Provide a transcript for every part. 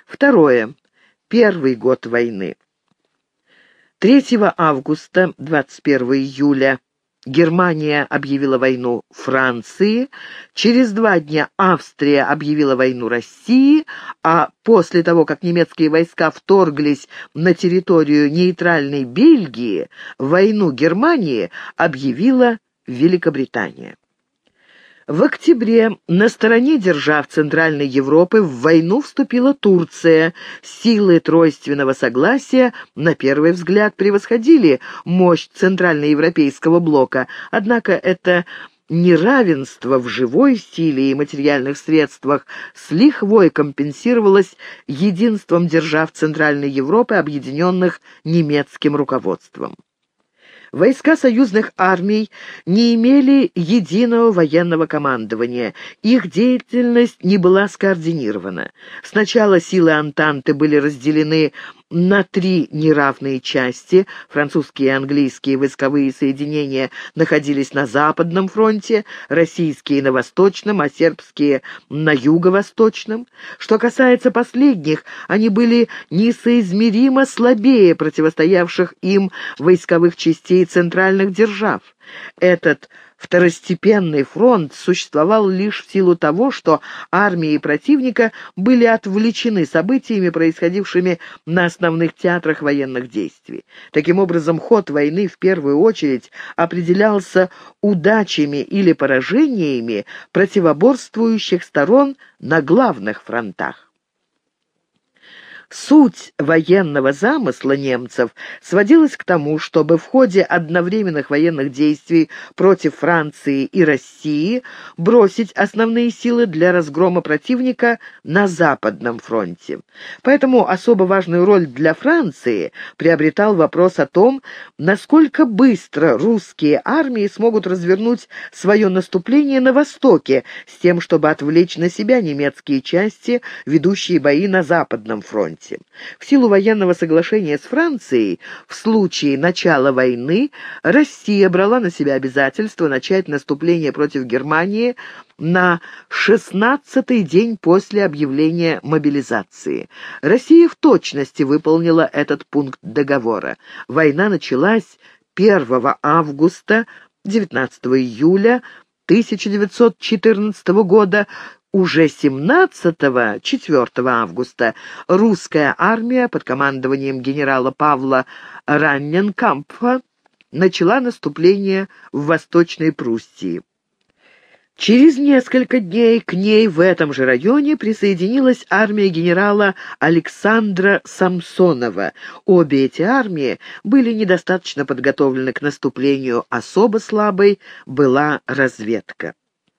Второе. Первый год войны. 3 августа, 21 июля Германия объявила войну Франции, через 2 дня Австрия объявила войну России, а после того, как немецкие войска вторглись на территорию нейтральной Бельгии, войну Германии объявила Великобритания. В октябре на стороне держав Центральной Европы в войну вступила Турция. Силы тройственного согласия на первый взгляд превосходили мощь центральноевропейского блока, однако это неравенство в живой силе и материальных средствах с лихвой компенсировалось единством держав Центральной Европы, объединенных немецким руководством. Войска союзных армий не имели единого военного командования, их деятельность не была скоординирована. Сначала силы Антанты были разделены на 3 неравные части. Французские и английские войсковые соединения находились на Западном фронте, российские — на Восточном, а сербские — на Юго-Восточном. Что касается последних, они были несоизмеримо слабее противостоявших им войсковых частей центральных держав. Этот второстепенный фронт существовал лишь в силу того, что армии противника были отвлечены событиями, происходившими на основных театрах военных действий. Таким образом, ход войны в первую очередь определялся удачами или поражениями противоборствующих сторон на главных фронтах. Суть военного замысла немцев сводилась к тому, чтобы в ходе одновременных военных действий против Франции и России бросить основные силы для разгрома противника на Западном фронте. Поэтому особо важную роль для Франции приобретал вопрос о том, насколько быстро русские армии смогут развернуть свое наступление на Востоке, с тем, чтобы отвлечь на себя немецкие части, ведущие бои на Западном фронте. В силу военного соглашения с Францией, в случае начала войны Россия брала на себя обязательство начать наступление против Германии на 16-й день после объявления мобилизации. Россия в точности выполнила этот пункт договора. Война началась 1 августа, 19 июля 1914 года. Уже 4 августа русская армия под командованием генерала Павла Ранненкампфа начала наступление в Восточной Пруссии. Через несколько дней к ней в этом же районе присоединилась армия генерала Александра Самсонова. Обе эти армии были недостаточно подготовлены к наступлению, особо слабой была разведка.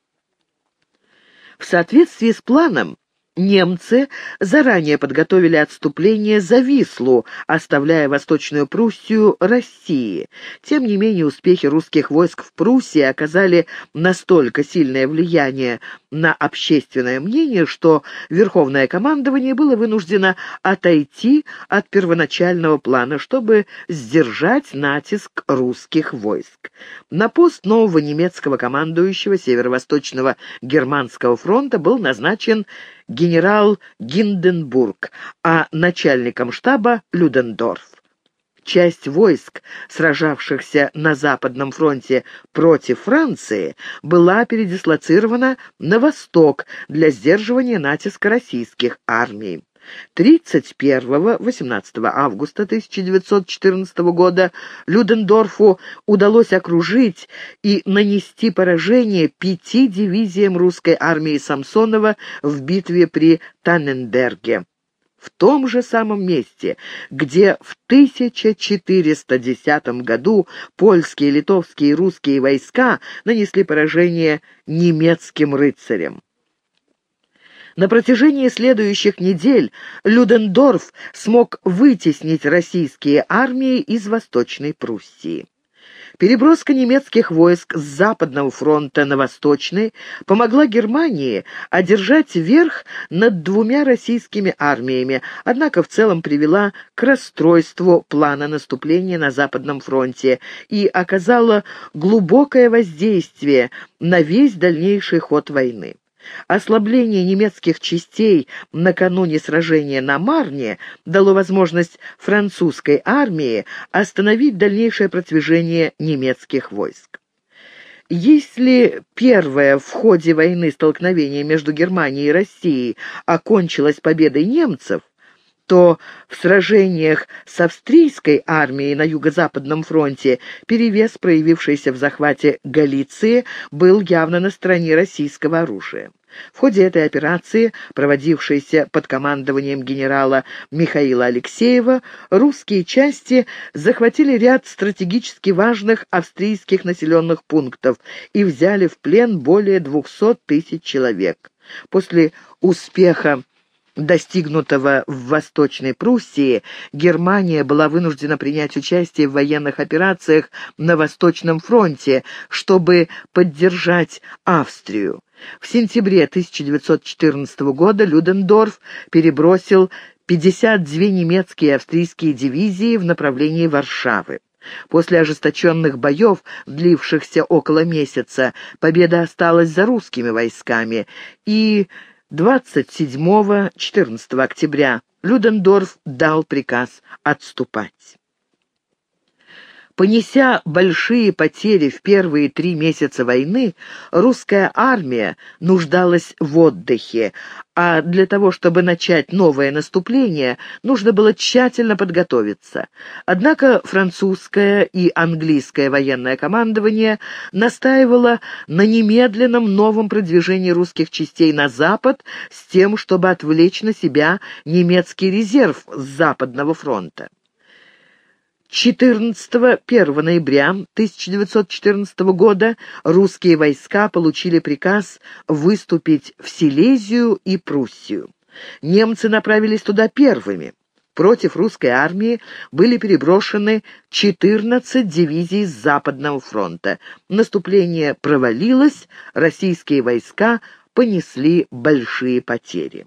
В соответствии с планом, немцы заранее подготовили отступление за Вислу, оставляя Восточную Пруссию России. Тем не менее, успехи русских войск в Пруссии оказали настолько сильное влияние на общественное мнение, что Верховное командование было вынуждено отойти от первоначального плана, чтобы сдержать натиск русских войск. На пост нового немецкого командующего Северо-Восточного германского фронта был назначен генерал Гинденбург, а начальником штаба — Людендорф. Часть войск, сражавшихся на Западном фронте против Франции, была передислоцирована на восток для сдерживания натиска российских армий. 31-18 августа 1914 года Людендорфу удалось окружить и нанести поражение 5 дивизиям русской армии Самсонова в битве при Танненберге. В том же самом месте, где в 1410 году польские, литовские и русские войска нанесли поражение немецким рыцарям. На протяжении следующих недель Людендорф смог вытеснить российские армии из Восточной Пруссии. Переброска немецких войск с Западного фронта на Восточный помогла Германии одержать верх над 2 российскими армиями, однако в целом привела к расстройству плана наступления на Западном фронте и оказала глубокое воздействие на весь дальнейший ход войны. Ослабление немецких частей накануне сражения на Марне дало возможность французской армии остановить дальнейшее продвижение немецких войск. Если первое в ходе войны столкновение между Германией и Россией окончилось победой немцев, то в сражениях с австрийской армией на Юго-Западном фронте перевес, проявившийся в захвате Галиции, был явно на стороне российского оружия. В ходе этой операции, проводившейся под командованием генерала Михаила Алексеева, русские части захватили ряд стратегически важных австрийских населенных пунктов и взяли в плен более 200 тысяч человек. После успеха, достигнутого в Восточной Пруссии, Германия была вынуждена принять участие в военных операциях на Восточном фронте, чтобы поддержать Австрию. В сентябре 1914 года Людендорф перебросил 52 немецкие и австрийские дивизии в направлении Варшавы. После ожесточенных боев, длившихся около месяца, победа осталась за русскими войсками, и 27-14 октября Людендорф дал приказ отступать. Понеся большие потери в первые 3 месяца войны, русская армия нуждалась в отдыхе, а для того, чтобы начать новое наступление, нужно было тщательно подготовиться. Однако французское и английское военное командование настаивало на немедленном новом продвижении русских частей на запад с тем, чтобы отвлечь на себя немецкий резерв с Западного фронта. 14-1 ноября 1914 года русские войска получили приказ выступить в Силезию и Пруссию. Немцы направились туда первыми. Против русской армии были переброшены 14 дивизий с Западного фронта. Наступление провалилось, российские войска понесли большие потери.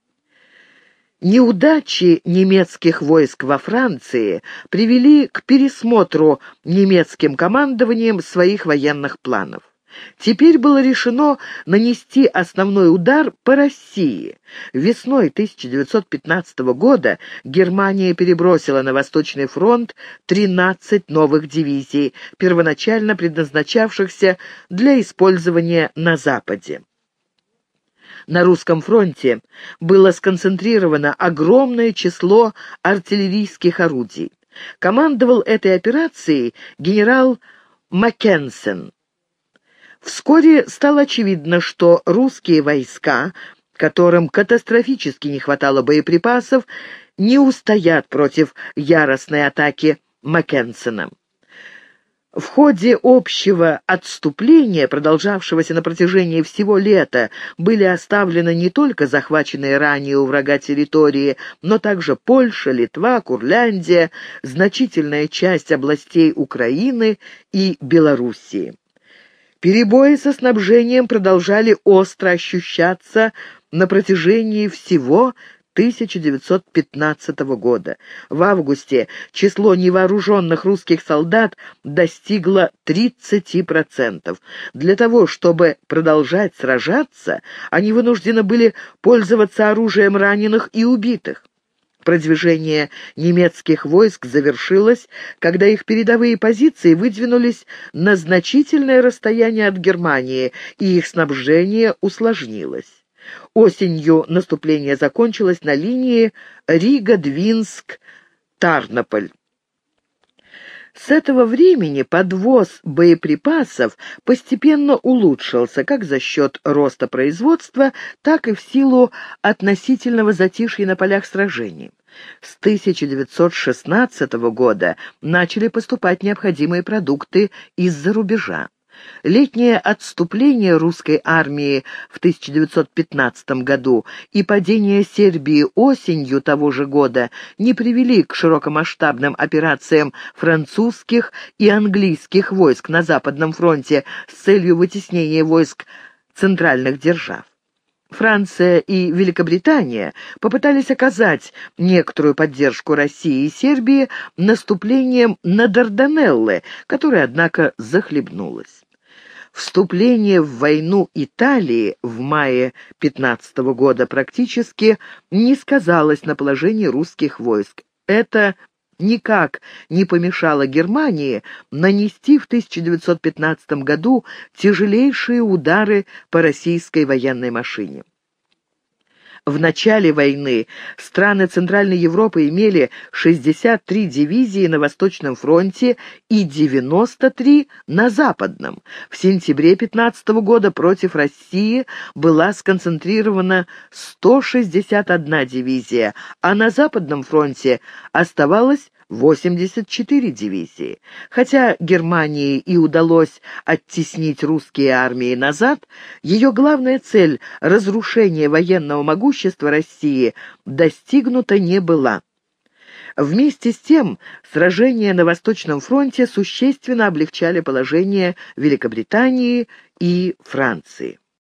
Неудачи немецких войск во Франции привели к пересмотру немецким командованием своих военных планов. Теперь было решено нанести основной удар по России. Весной 1915 года Германия перебросила на Восточный фронт 13 новых дивизий, первоначально предназначавшихся для использования на Западе. На русском фронте было сконцентрировано огромное число артиллерийских орудий. Командовал этой операцией генерал Маккенсен. Вскоре стало очевидно, что русские войска, которым катастрофически не хватало боеприпасов, не устоят против яростной атаки Маккенсена. В ходе общего отступления, продолжавшегося на протяжении всего лета, были оставлены не только захваченные ранее у врага территории, но также Польша, Литва, Курляндия, значительная часть областей Украины и Белоруссии. Перебои со снабжением продолжали остро ощущаться на протяжении всего 1915 года. В августе число невооруженных русских солдат достигло 30%. Для того, чтобы продолжать сражаться, они вынуждены были пользоваться оружием раненых и убитых. Продвижение немецких войск завершилось, когда их передовые позиции выдвинулись на значительное расстояние от Германии, и их снабжение усложнилось. Осенью наступление закончилось на линии Рига-Двинск-Тарнополь. С этого времени подвоз боеприпасов постепенно улучшился как за счет роста производства, так и в силу относительного затишья на полях сражений. С 1916 года начали поступать необходимые продукты из-за рубежа. Летнее отступление русской армии в 1915 году и падение Сербии осенью того же года не привели к широкомасштабным операциям французских и английских войск на Западном фронте с целью вытеснения войск центральных держав. Франция и Великобритания попытались оказать некоторую поддержку России и Сербии наступлением на Дарданеллы, которое, однако, захлебнулось. Вступление в войну Италии в мае 15 года практически не сказалось на положении русских войск. Это никак не помешало Германии нанести в 1915 году тяжелейшие удары по российской военной машине. В начале войны страны Центральной Европы имели 63 дивизии на Восточном фронте и 93 на Западном. В сентябре 15 года против России была сконцентрирована 161 дивизия, а на Западном фронте оставалось 84 дивизии. Хотя Германии и удалось оттеснить русские армии назад, ее главная цель — разрушение военного могущества России — достигнута не была. Вместе с тем, сражения на Восточном фронте существенно облегчали положение Великобритании и Франции.